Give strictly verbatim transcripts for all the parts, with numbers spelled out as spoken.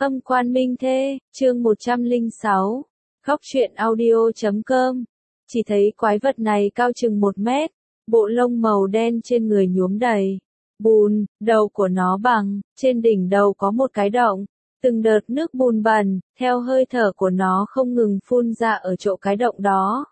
Âm quan minh thê, chương một trăm lẻ sáu, khóc chuyện audio chấm com. Chỉ thấy quái vật này cao chừng một mét, bộ lông màu đen trên người nhuốm đầy bùn, đầu của nó bằng, trên đỉnh đầu có một cái động, từng đợt nước bùn bẩn, theo hơi thở của nó không ngừng phun ra ở chỗ cái động đó.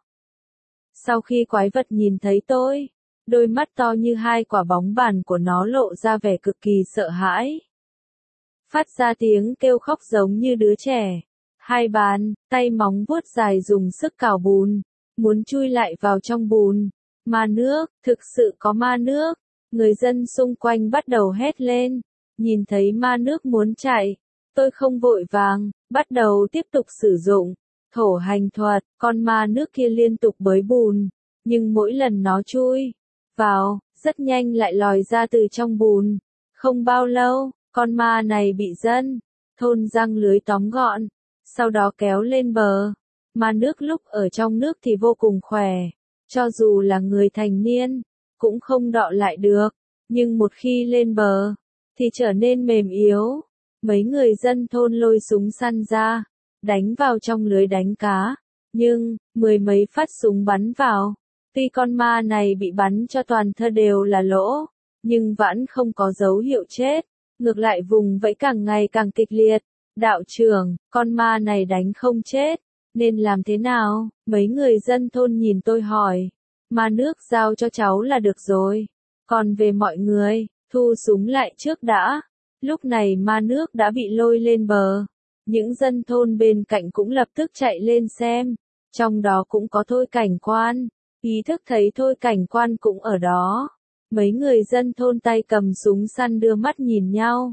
Sau khi quái vật nhìn thấy tôi, đôi mắt to như hai quả bóng bàn của nó lộ ra vẻ cực kỳ sợ hãi. Phát ra tiếng kêu khóc giống như đứa trẻ. Hai bàn, tay móng vuốt dài dùng sức cào bùn, muốn chui lại vào trong bùn. Ma nước, thực sự có ma nước. Người dân xung quanh bắt đầu hét lên. Nhìn thấy ma nước muốn chạy, tôi không vội vàng, bắt đầu tiếp tục sử dụng thổ hành thuật. Con ma nước kia liên tục bới bùn, nhưng mỗi lần nó chui vào, rất nhanh lại lòi ra từ trong bùn. Không bao lâu, con ma này bị dân thôn giăng lưới tóm gọn, sau đó kéo lên bờ. Ma nước lúc ở trong nước thì vô cùng khỏe, cho dù là người thành niên, cũng không đọ lại được, nhưng một khi lên bờ, thì trở nên mềm yếu. Mấy người dân thôn lôi súng săn ra, đánh vào trong lưới đánh cá, nhưng, mười mấy phát súng bắn vào. Tuy con ma này bị bắn cho toàn thân đều là lỗ, nhưng vẫn không có dấu hiệu chết. Ngược lại vùng vẫy càng ngày càng kịch liệt. Đạo trưởng, con ma này đánh không chết, nên làm thế nào? Mấy người dân thôn nhìn tôi hỏi. Ma nước giao cho cháu là được rồi. Còn về mọi người, thu súng lại trước đã. Lúc này ma nước đã bị lôi lên bờ. Những dân thôn bên cạnh cũng lập tức chạy lên xem. Trong đó cũng có Thôi Cảnh Quan. Ý thức thấy Thôi Cảnh Quan cũng ở đó. Mấy người dân thôn tay cầm súng săn đưa mắt nhìn nhau.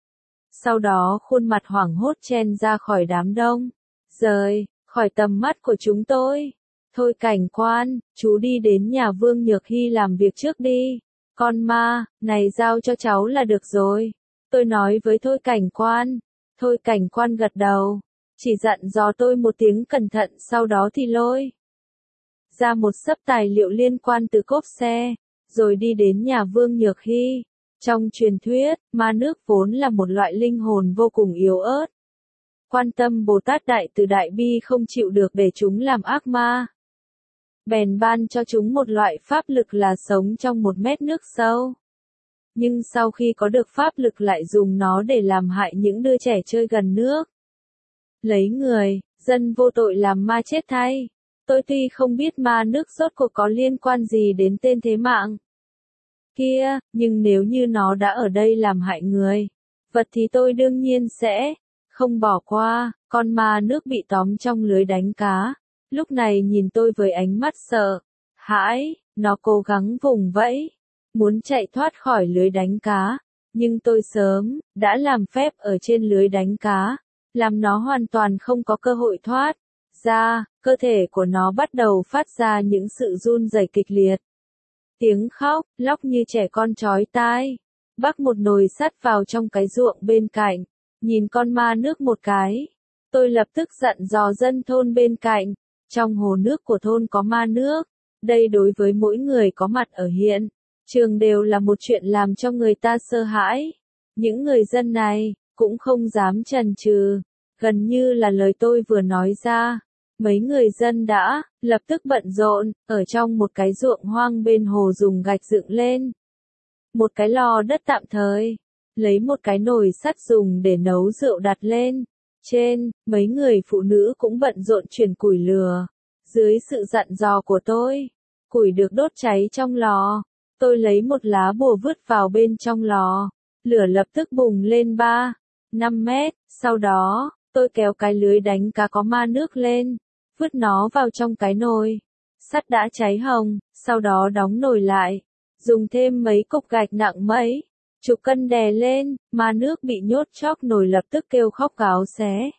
Sau đó khuôn mặt hoảng hốt chen ra khỏi đám đông. Rời khỏi tầm mắt của chúng tôi. Thôi Cảnh Quan, chú đi đến nhà Vương Nhược Hy làm việc trước đi. Con ma này giao cho cháu là được rồi. Tôi nói với Thôi Cảnh Quan. Thôi Cảnh Quan gật đầu. Chỉ dặn dò tôi một tiếng cẩn thận, sau đó thì lôi ra một xấp tài liệu liên quan từ cốp xe, rồi đi đến nhà Vương Nhược Hy. Trong truyền thuyết, ma nước vốn là một loại linh hồn vô cùng yếu ớt. Quan Tâm Bồ Tát Đại Từ Đại Bi không chịu được để chúng làm ác ma. Bèn ban cho chúng một loại pháp lực là sống trong một mét nước sâu. Nhưng sau khi có được pháp lực lại dùng nó để làm hại những đứa trẻ chơi gần nước. Lấy người, dân vô tội làm ma chết thay. Tôi tuy không biết ma nước rốt cuộc có liên quan gì đến tên thế mạng kia, nhưng nếu như nó đã ở đây làm hại người, vật thì tôi đương nhiên sẽ không bỏ qua. Con ma nước bị tóm trong lưới đánh cá, lúc này nhìn tôi với ánh mắt sợ hãi, nó cố gắng vùng vẫy, muốn chạy thoát khỏi lưới đánh cá, nhưng tôi sớm đã làm phép ở trên lưới đánh cá, làm nó hoàn toàn không có cơ hội thoát ra. Cơ thể của nó bắt đầu phát ra những sự run rẩy kịch liệt. Tiếng khóc, lóc như trẻ con chói tai. Bắc một nồi sắt vào trong cái ruộng bên cạnh, nhìn con ma nước một cái. Tôi lập tức dặn dò dân thôn bên cạnh, trong hồ nước của thôn có ma nước. Đây đối với mỗi người có mặt ở hiện trường đều là một chuyện làm cho người ta sợ hãi. Những người dân này cũng không dám chần chừ, gần như là lời tôi vừa nói ra. Mấy người dân đã lập tức bận rộn, ở trong một cái ruộng hoang bên hồ dùng gạch dựng lên một cái lò đất tạm thời, lấy một cái nồi sắt dùng để nấu rượu đặt lên trên. Mấy người phụ nữ cũng bận rộn chuyển củi lửa. Dưới sự dặn dò của tôi, củi được đốt cháy trong lò. Tôi lấy một lá bùa vứt vào bên trong lò, lửa lập tức bùng lên ba, năm mét. Sau đó, tôi kéo cái lưới đánh cá có ma nước lên, vứt nó vào trong cái nồi sắt đã cháy hồng, sau đó đóng nồi lại, dùng thêm mấy cục gạch nặng mấy chục cân đè lên. Ma nước bị nhốt chóc nồi lập tức kêu khóc gáo xé.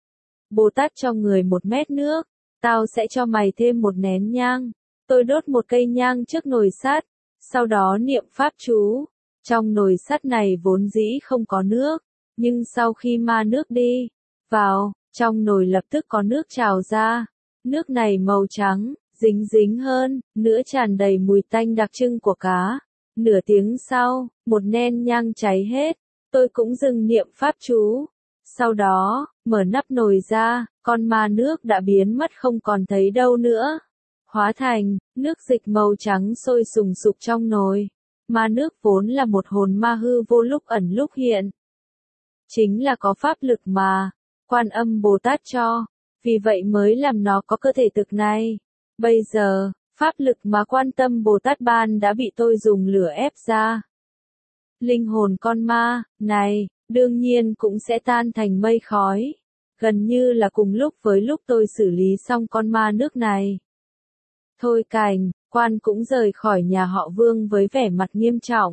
Bồ Tát cho người một mét nước, tao sẽ cho mày thêm một nén nhang. Tôi đốt một cây nhang trước nồi sắt, sau đó niệm pháp chú. Trong nồi sắt này vốn dĩ không có nước, nhưng sau khi ma nước đi vào, trong nồi lập tức có nước trào ra. Nước này màu trắng, dính dính hơn, nữa tràn đầy mùi tanh đặc trưng của cá. Nửa tiếng sau, một nén nhang cháy hết. Tôi cũng dừng niệm pháp chú. Sau đó, mở nắp nồi ra, con ma nước đã biến mất không còn thấy đâu nữa. Hóa thành, nước dịch màu trắng sôi sùng sục trong nồi. Ma nước vốn là một hồn ma hư vô lúc ẩn lúc hiện. Chính là có pháp lực mà, Quan Âm Bồ Tát cho, vì vậy mới làm nó có cơ thể thực này. Bây giờ, pháp lực mà Quan Tâm Bồ Tát ban đã bị tôi dùng lửa ép ra. Linh hồn con ma, này, đương nhiên cũng sẽ tan thành mây khói. Gần như là cùng lúc với lúc tôi xử lý xong con ma nước này. Thôi Cảnh, Quan cũng rời khỏi nhà họ Vương với vẻ mặt nghiêm trọng.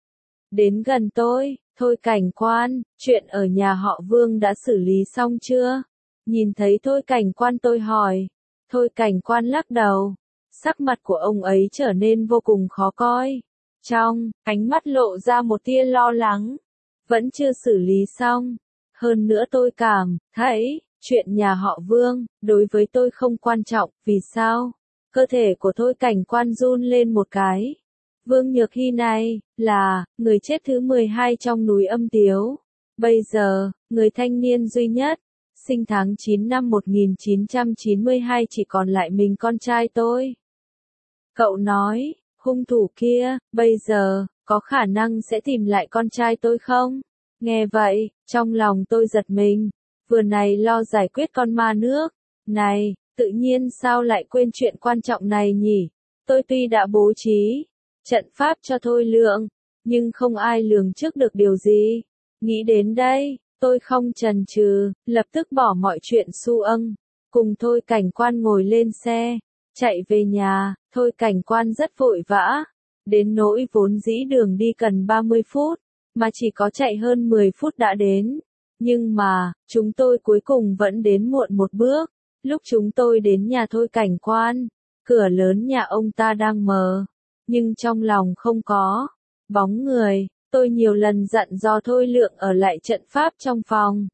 Đến gần tôi, Thôi Cảnh Quan, chuyện ở nhà họ Vương đã xử lý xong chưa? Nhìn thấy Thôi Cảnh Quan tôi hỏi. Thôi Cảnh Quan lắc đầu. Sắc mặt của ông ấy trở nên vô cùng khó coi. Trong ánh mắt lộ ra một tia lo lắng. Vẫn chưa xử lý xong. Hơn nữa tôi cảm thấy, chuyện nhà họ Vương, đối với tôi không quan trọng, vì sao? Cơ thể của Thôi Cảnh Quan run lên một cái. Vương Nhược Hy này, là, người chết thứ mười hai trong núi Âm Tiếu. Bây giờ, người thanh niên duy nhất, sinh tháng chín năm một nghìn chín trăm chín mươi hai chỉ còn lại mình con trai tôi. Cậu nói, hung thủ kia, bây giờ, có khả năng sẽ tìm lại con trai tôi không? Nghe vậy, trong lòng tôi giật mình, vừa này lo giải quyết con ma nước, này, tự nhiên sao lại quên chuyện quan trọng này nhỉ? Tôi tuy đã bố trí trận pháp cho Thôi Lượng, nhưng không ai lường trước được điều gì. Nghĩ đến đây, tôi không chần chừ, lập tức bỏ mọi chuyện su ân, cùng Thôi Cảnh Quan ngồi lên xe, chạy về nhà. Thôi Cảnh Quan rất vội vã, đến nỗi vốn dĩ đường đi cần ba mươi phút, mà chỉ có chạy hơn mười phút đã đến. Nhưng mà, chúng tôi cuối cùng vẫn đến muộn một bước. Lúc chúng tôi đến nhà Thôi Cảnh Quan, cửa lớn nhà ông ta đang mở, nhưng trong lòng không có bóng người. Tôi nhiều lần dặn dò Thôi Lượng ở lại trận pháp trong phòng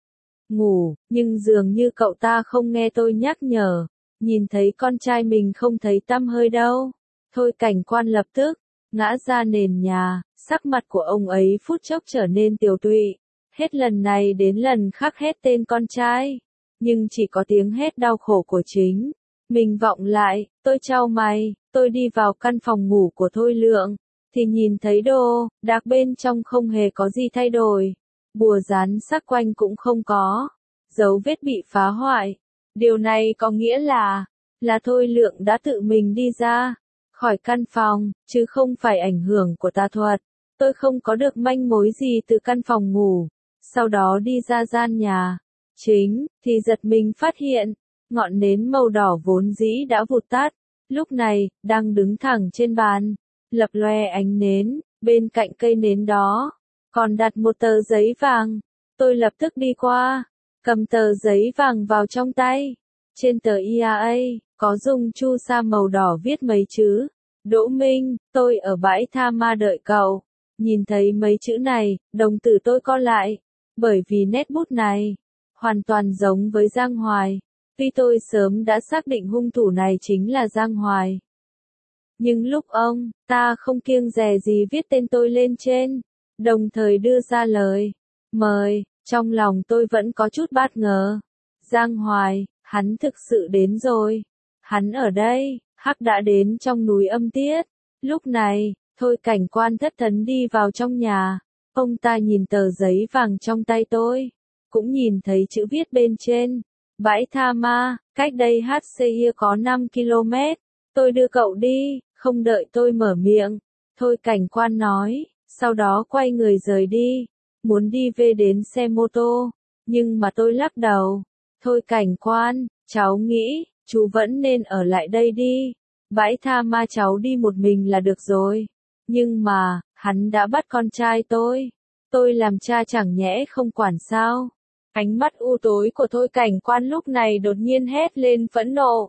ngủ, nhưng dường như cậu ta không nghe tôi nhắc nhở. Nhìn thấy con trai mình không thấy tăm hơi đâu. Thôi Cảnh Quan lập tức ngã ra nền nhà, sắc mặt của ông ấy phút chốc trở nên tiều tụy. Hết lần này đến lần khác hét tên con trai, nhưng chỉ có tiếng hét đau khổ của chính mình vọng lại. Tôi chau mày, tôi đi vào căn phòng ngủ của Thôi Lượng, thì nhìn thấy đồ đạc bên trong không hề có gì thay đổi. Bùa dán sắc quanh cũng không có, dấu vết bị phá hoại. Điều này có nghĩa là, là Thôi Lượng đã tự mình đi ra khỏi căn phòng, chứ không phải ảnh hưởng của tà thuật. Tôi không có được manh mối gì từ căn phòng ngủ. Sau đó đi ra gian nhà chính, thì giật mình phát hiện, ngọn nến màu đỏ vốn dĩ đã vụt tắt. Lúc này, đang đứng thẳng trên bàn, lập loè ánh nến, bên cạnh cây nến đó, còn đặt một tờ giấy vàng. Tôi lập tức đi qua, cầm tờ giấy vàng vào trong tay. Trên tờ i a a, có dùng chu sa màu đỏ viết mấy chữ. Đỗ Minh, tôi ở bãi tha ma đợi cậu. Nhìn thấy mấy chữ này, đồng tử tôi co lại. Bởi vì nét bút này, hoàn toàn giống với Giang Hoài. Tuy tôi sớm đã xác định hung thủ này chính là Giang Hoài. Nhưng lúc ông, ta không kiêng dè gì viết tên tôi lên trên, đồng thời đưa ra lời mời, trong lòng tôi vẫn có chút bất ngờ. Giang Hoài, hắn thực sự đến rồi. Hắn ở đây, hắc đã đến trong núi Âm Tiết. Lúc này, Thôi Cảnh Quan thất thấn đi vào trong nhà. Ông ta nhìn tờ giấy vàng trong tay tôi, cũng nhìn thấy chữ viết bên trên. Bãi tha ma, cách đây hát xê có năm ki lô mét. Tôi đưa cậu đi. Không đợi tôi mở miệng, Thôi Cảnh Quan nói, sau đó quay người rời đi, muốn đi về đến xe mô tô, nhưng mà tôi lắc đầu. Thôi Cảnh Quan, cháu nghĩ, chú vẫn nên ở lại đây đi, bãi tha ma cháu đi một mình là được rồi. Nhưng mà, hắn đã bắt con trai tôi, tôi làm cha chẳng nhẽ không quản sao? Ánh mắt u tối của Thôi Cảnh Quan lúc này đột nhiên hét lên phẫn nộ.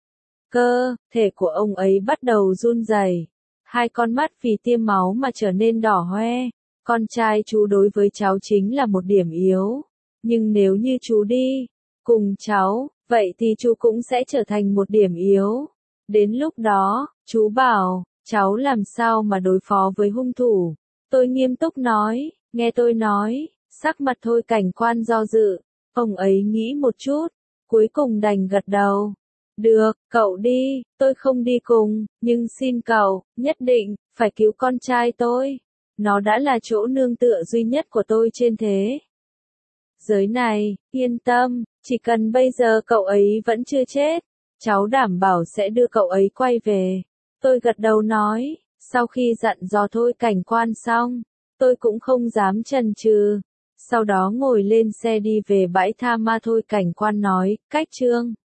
Cơ thể của ông ấy bắt đầu run rẩy, hai con mắt vì tiêm máu mà trở nên đỏ hoe. Con trai chú đối với cháu chính là một điểm yếu, nhưng nếu như chú đi cùng cháu, vậy thì chú cũng sẽ trở thành một điểm yếu. Đến lúc đó, chú bảo, cháu làm sao mà đối phó với hung thủ? Tôi nghiêm túc nói, nghe tôi nói, Sắc mặt Thôi Cảnh Quan do dự, ông ấy nghĩ một chút, cuối cùng đành gật đầu. Được, cậu đi, tôi không đi cùng, nhưng xin cậu, nhất định, phải cứu con trai tôi. Nó đã là chỗ nương tựa duy nhất của tôi trên thế giới này, yên tâm, chỉ cần bây giờ cậu ấy vẫn chưa chết, cháu đảm bảo sẽ đưa cậu ấy quay về. Tôi gật đầu nói, sau khi dặn dò Thôi Cảnh Quan xong, tôi cũng không dám chần chừ. Sau đó ngồi lên xe đi về bãi tha ma. Thôi Cảnh Quan nói, cách Trương